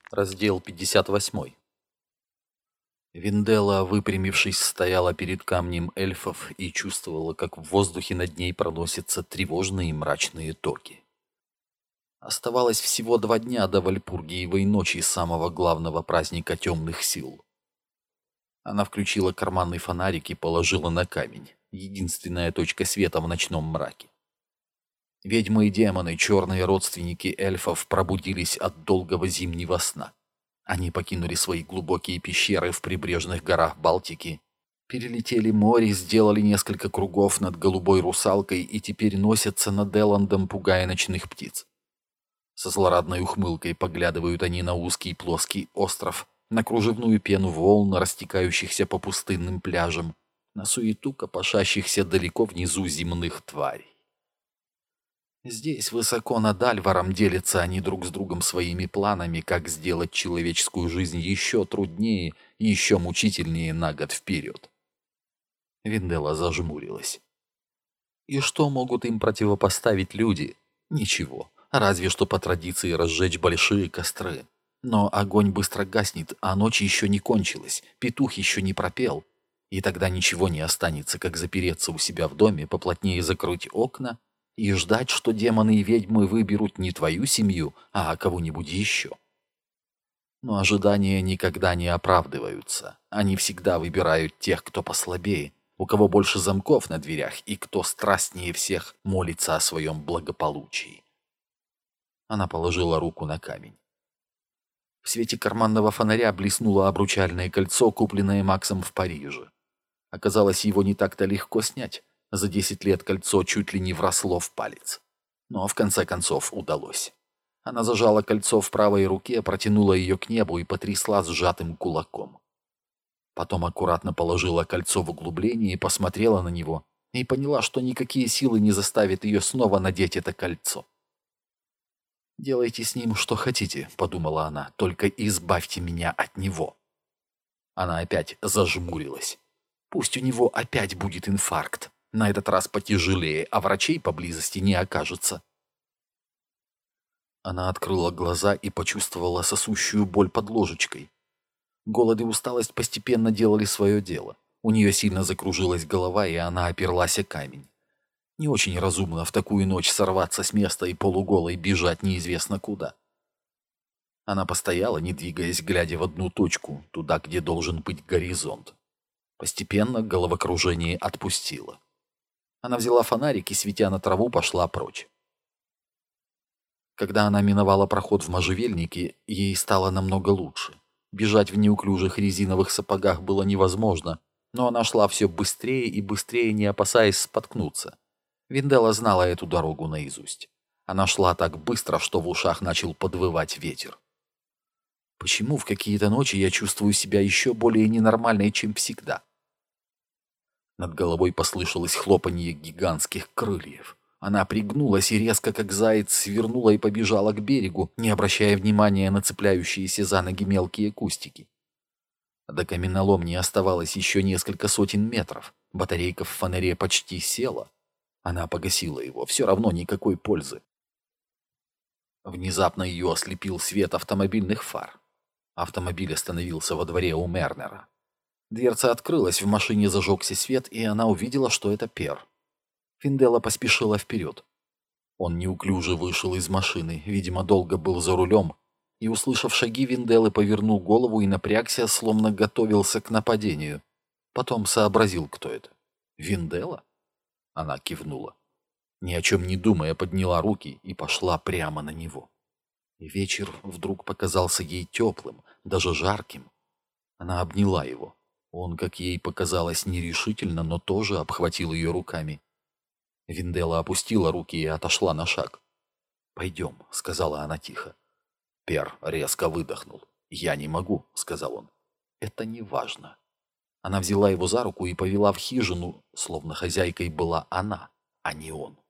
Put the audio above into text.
Раздел 58. Винделла, выпрямившись, стояла перед камнем эльфов и чувствовала, как в воздухе над ней проносятся тревожные и мрачные токи. Оставалось всего 2 дня до Вальпургиевой ночи, самого главного праздника темных сил. Она включила карманный фонарик и положила на камень, единственная точка света в ночном мраке. Ведьмы и демоны, черные родственники эльфов, пробудились от долгого зимнего сна. Они покинули свои глубокие пещеры в прибрежных горах Балтики, перелетели море, сделали несколько кругов над голубой русалкой и теперь носятся над Элландом, пугая ночных птиц. Со злорадной ухмылкой поглядывают они на узкий плоский остров, на кружевную пену волн, растекающихся по пустынным пляжам, на суету копошащихся далеко внизу земных тварей. Здесь, высоко над Альваром, делятся они друг с другом своими планами, как сделать человеческую жизнь еще труднее и еще мучительнее на год вперед. Винделла зажмурилась. И что могут им противопоставить люди? Ничего, разве что по традиции разжечь большие костры. Но огонь быстро гаснет, а ночь еще не кончилась, петух еще не пропел. И тогда ничего не останется, как запереться у себя в доме, поплотнее закрыть окна и ждать, что демоны и ведьмы выберут не твою семью, а кого-нибудь еще. Но ожидания никогда не оправдываются. Они всегда выбирают тех, кто послабее, у кого больше замков на дверях и кто страстнее всех молится о своем благополучии. Она положила руку на камень. В свете карманного фонаря блеснуло обручальное кольцо, купленное Максом в Париже. Оказалось, его не так-то легко снять. За 10 лет кольцо чуть ли не вросло в палец. Но в конце концов удалось. Она зажала кольцо в правой руке, протянула ее к небу и потрясла сжатым кулаком. Потом аккуратно положила кольцо в углубление и посмотрела на него, и поняла, что никакие силы не заставят ее снова надеть это кольцо. «Делайте с ним, что хотите», — подумала она, — «только избавьте меня от него». Она опять зажмурилась. Пусть у него опять будет инфаркт. На этот раз потяжелее, а врачей поблизости не окажется. Она открыла глаза и почувствовала сосущую боль под ложечкой. Голод и усталость постепенно делали свое дело. У нее сильно закружилась голова, и она оперлась о камень. Не очень разумно в такую ночь сорваться с места и полуголой бежать неизвестно куда. Она постояла, не двигаясь, глядя в одну точку, туда, где должен быть горизонт. Постепенно головокружение отпустило. Она взяла фонарик и, светя на траву, пошла прочь. Когда она миновала проход в можжевельнике, ей стало намного лучше. Бежать в неуклюжих резиновых сапогах было невозможно, но она шла все быстрее и быстрее, не опасаясь споткнуться. Винделла знала эту дорогу наизусть. Она шла так быстро, что в ушах начал подвывать ветер. Почему в какие-то ночи я чувствую себя еще более ненормальной, чем всегда? Над головой послышалось хлопанье гигантских крыльев. Она пригнулась и резко, как заяц, свернула и побежала к берегу, не обращая внимания на цепляющиеся за ноги мелкие кустики. До каменоломни оставалось еще несколько сотен метров. Батарейка в фонаре почти села. Она погасила его, все равно никакой пользы. Внезапно ее ослепил свет автомобильных фар. Автомобиль остановился во дворе у Мернера. Дверца открылась, в машине зажегся свет, и она увидела, что это Пер. Винделла поспешила вперед. Он неуклюже вышел из машины, видимо, долго был за рулем, и, услышав шаги, Винделлы повернул голову и напрягся, словно готовился к нападению. Потом сообразил, кто это. «Винделла?» Она кивнула. Ни о чем не думая, подняла руки и пошла прямо на него. И вечер вдруг показался ей теплым, даже жарким. Она обняла его. Он, как ей показалось, нерешительно, но тоже обхватил ее руками. Винделла опустила руки и отошла на шаг. «Пойдем», — сказала она тихо. Пер резко выдохнул. «Я не могу», — сказал он. «Это не важно». Она взяла его за руку и повела в хижину, словно хозяйкой была она, а не он.